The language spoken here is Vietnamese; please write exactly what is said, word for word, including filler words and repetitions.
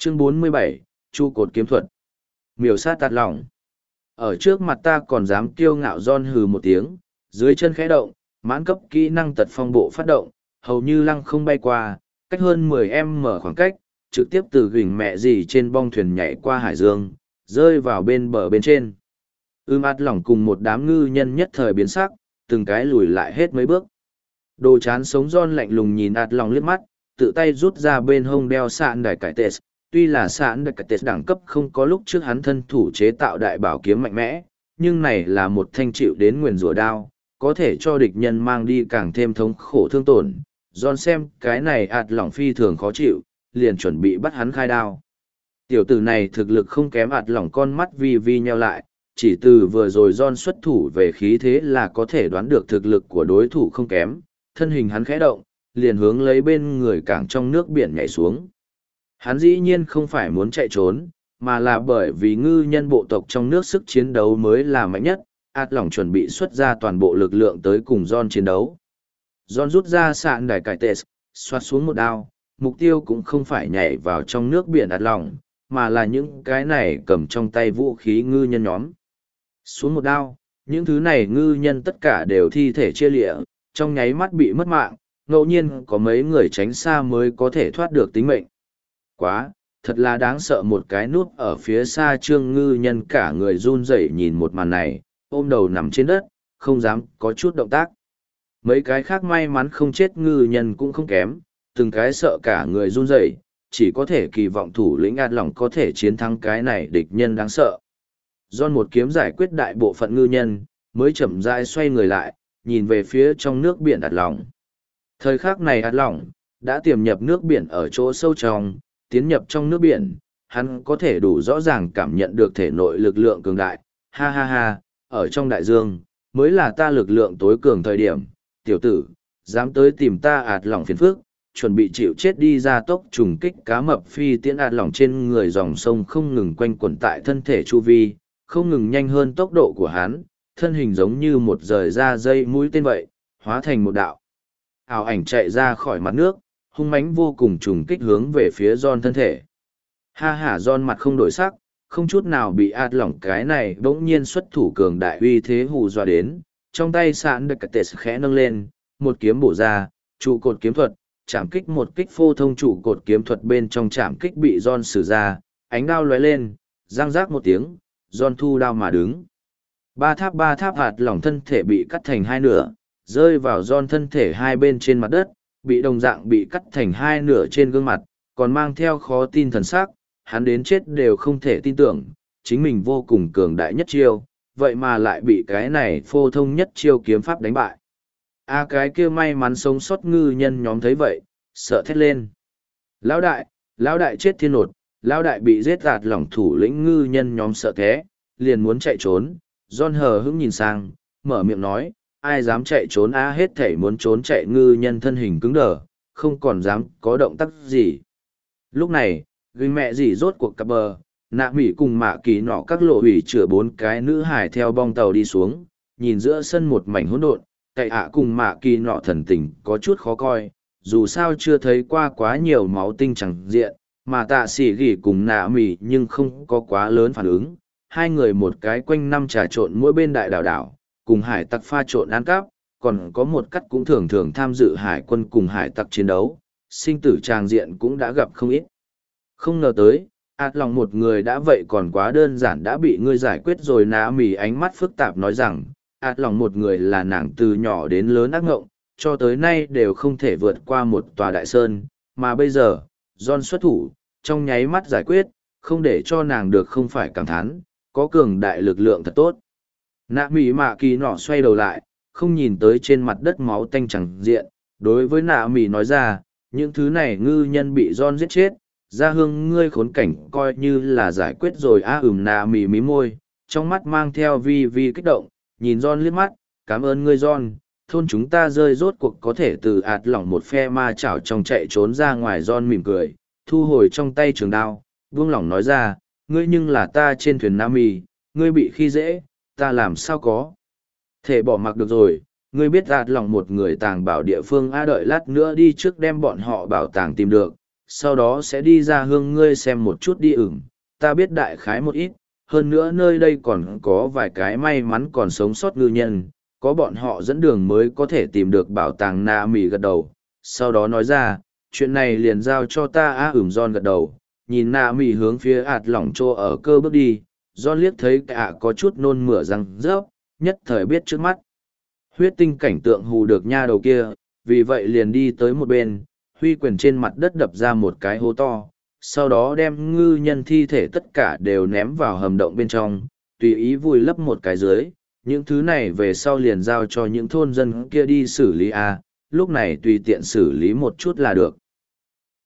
Chương bốn mươi bảy, Trụ cột kiếm thuật. Miểu sát tạt lỏng. Ở trước mặt ta còn dám kiêu ngạo John hừ một tiếng, dưới chân khẽ động, mãn cấp kỹ năng tật phong bộ phát động, hầu như lăng không bay qua, cách hơn mười em mở khoảng cách, trực tiếp từ gỉnh mẹ gì trên bong thuyền nhảy qua hải dương, rơi vào bên bờ bên trên. Ưm ạt lỏng cùng một đám ngư nhân nhất thời biến sắc, từng cái lùi lại hết mấy bước. Đồ chán sống John lạnh lùng nhìn ạt lỏng liếc mắt, tự tay rút ra bên hông đeo sạn đài cải tệ. Tuy là sạn đài cải tệ đẳng cấp không có lúc trước hắn thân thủ chế tạo đại bảo kiếm mạnh mẽ, nhưng này là một thanh chịu đến nguyền rủa đao, có thể cho địch nhân mang đi càng thêm thống khổ thương tổn. John xem cái này ạt lỏng phi thường khó chịu, liền chuẩn bị bắt hắn khai đao. Tiểu tử này thực lực không kém ạt lỏng, con mắt vi vi nheo lại, chỉ từ vừa rồi John xuất thủ về khí thế là có thể đoán được thực lực của đối thủ không kém, thân hình hắn khẽ động, liền hướng lấy bên người cảng trong nước biển nhảy xuống. Hắn dĩ nhiên không phải muốn chạy trốn, mà là bởi vì ngư nhân bộ tộc trong nước sức chiến đấu mới là mạnh nhất, ạt lỏng chuẩn bị xuất ra toàn bộ lực lượng tới cùng John chiến đấu. John rút ra sạn đài cải tệ, xoát xuống một đao, mục tiêu cũng không phải nhảy vào trong nước biển ạt lỏng, mà là những cái này cầm trong tay vũ khí ngư nhân nhóm. Xuống một đao, những thứ này ngư nhân tất cả đều thi thể chia lịa, trong nháy mắt bị mất mạng, ngẫu nhiên có mấy người tránh xa mới có thể thoát được tính mệnh. Quá, thật là đáng sợ, một cái núp ở phía xa trương ngư nhân cả người run rẩy nhìn một màn này, ôm đầu nằm trên đất, không dám có chút động tác. Mấy cái khác may mắn không chết ngư nhân cũng không kém, từng cái sợ cả người run rẩy, chỉ có thể kỳ vọng thủ lĩnh ạt lỏng có thể chiến thắng cái này địch nhân đáng sợ. John một kiếm giải quyết đại bộ phận ngư nhân, mới chậm rãi xoay người lại, nhìn về phía trong nước biển ạt lỏng. Thời khắc này ạt lỏng đã tiềm nhập nước biển ở chỗ sâu trong, tiến nhập trong nước biển, hắn có thể đủ rõ ràng cảm nhận được thể nội lực lượng cường đại. Ha ha ha, ở trong đại dương, mới là ta lực lượng tối cường thời điểm. Tiểu tử, dám tới tìm ta ạt lỏng phiền phức, chuẩn bị chịu chết đi, ra tốc trùng kích cá mập phi tiễn ạt lỏng trên người dòng sông không ngừng quanh quẩn tại thân thể chu vi, không ngừng nhanh hơn tốc độ của hắn, thân hình giống như một rời ra dây mũi tên vậy, hóa thành một đạo ảo ảnh chạy ra khỏi mặt nước, hung mãnh vô cùng trùng kích hướng về phía John thân thể. Ha ha, John mặt không đổi sắc, không chút nào bị ạt lỏng cái này bỗng nhiên xuất thủ cường đại uy thế hù dọa đến, trong tay sạn được tệ khẽ nâng lên, một kiếm bổ ra, trụ cột kiếm thuật, chạm kích một kích phô thông trụ cột kiếm thuật bên trong chạm kích bị John sử ra, ánh đao lóe lên, răng rác một tiếng, John thu đao mà đứng. Ba tháp ba tháp hạt lỏng thân thể bị cắt thành hai nửa, rơi vào John thân thể hai bên trên mặt đất, bị đồng dạng bị cắt thành hai nửa trên gương mặt, còn mang theo khó tin thần sắc, hắn đến chết đều không thể tin tưởng, chính mình vô cùng cường đại nhất chiêu, vậy mà lại bị cái này phô thông nhất chiêu kiếm pháp đánh bại. A à, cái kia may mắn sống sót ngư nhân nhóm thấy vậy, sợ thét lên. Lão đại, lão đại chết thiên nột, lão đại bị giết gạt lỏng thủ lĩnh ngư nhân nhóm sợ thế, liền muốn chạy trốn. John hờ hững nhìn sang, mở miệng nói, ai dám chạy trốn a, hết thảy muốn trốn chạy ngư nhân thân hình cứng đờ, không còn dám có động tác gì. Lúc này, gương mẹ gì rốt cuộc cặp bờ, nạ mỉ cùng mạ kỳ nọ các lộ hủy chữa bốn cái nữ hải theo bong tàu đi xuống, nhìn giữa sân một mảnh hỗn độn, cậy ạ cùng mạ kỳ nọ thần tình có chút khó coi, dù sao chưa thấy qua quá nhiều máu tinh chẳng diện, mà tạ sĩ gỉ cùng nạ mỉ nhưng không có quá lớn phản ứng. Hai người một cái quanh năm trà trộn mỗi bên đại đảo đảo, cùng hải tặc pha trộn ăn cắp, còn có một cắt cũng thường thường tham dự hải quân cùng hải tặc chiến đấu, sinh tử tràng diện cũng đã gặp không ít. Không ngờ tới, ạt lòng một người đã vậy còn quá đơn giản đã bị ngươi giải quyết rồi. Nạ mỉ ánh mắt phức tạp nói rằng, ạt lòng một người là nàng từ nhỏ đến lớn ác ngộng, cho tới nay đều không thể vượt qua một tòa đại sơn, mà bây giờ, John xuất thủ, trong nháy mắt giải quyết, không để cho nàng được không phải cảm thán, có cường đại lực lượng thật tốt. Nạ mỉ mạ kỳ nọ xoay đầu lại, không nhìn tới trên mặt đất máu tanh chẳng diện, đối với nạ mỉ nói ra, những thứ này ngư nhân bị John giết chết, gia hương ngươi khốn cảnh coi như là giải quyết rồi. A à, ừm nạ mỉ mí môi, trong mắt mang theo vi vi kích động, nhìn John liếc mắt, cảm ơn ngươi John, thôn chúng ta rơi rốt cuộc có thể từ ạt lỏng một phe ma chảo trong chạy trốn ra ngoài. John mỉm cười, thu hồi trong tay trường đao, buông lỏng nói ra, ngươi nhưng là ta trên thuyền Nam Mì, ngươi bị khi dễ, ta làm sao có thể bỏ mặc được rồi. Ngươi biết ạt lòng một người tàng bảo địa phương a, đợi lát nữa đi trước đem bọn họ bảo tàng tìm được, sau đó sẽ đi ra hương ngươi xem một chút đi ửng, ta biết đại khái một ít, hơn nữa nơi đây còn có vài cái may mắn còn sống sót ngư nhân, có bọn họ dẫn đường mới có thể tìm được bảo tàng Na Mì gật đầu, sau đó nói ra, chuyện này liền giao cho ta á ửng John gật đầu, nhìn Na Mì hướng phía ạt lỏng trô ở cơ bước đi, John liếc thấy cả có chút nôn mửa răng rớp, nhất thời biết trước mắt. Huyết tinh cảnh tượng hù được nha đầu kia, vì vậy liền đi tới một bên, huy quyền trên mặt đất đập ra một cái hố to, sau đó đem ngư nhân thi thể tất cả đều ném vào hầm động bên trong, tùy ý vùi lấp một cái dưới. Những thứ này về sau liền giao cho những thôn dân kia đi xử lý a, lúc này tùy tiện xử lý một chút là được.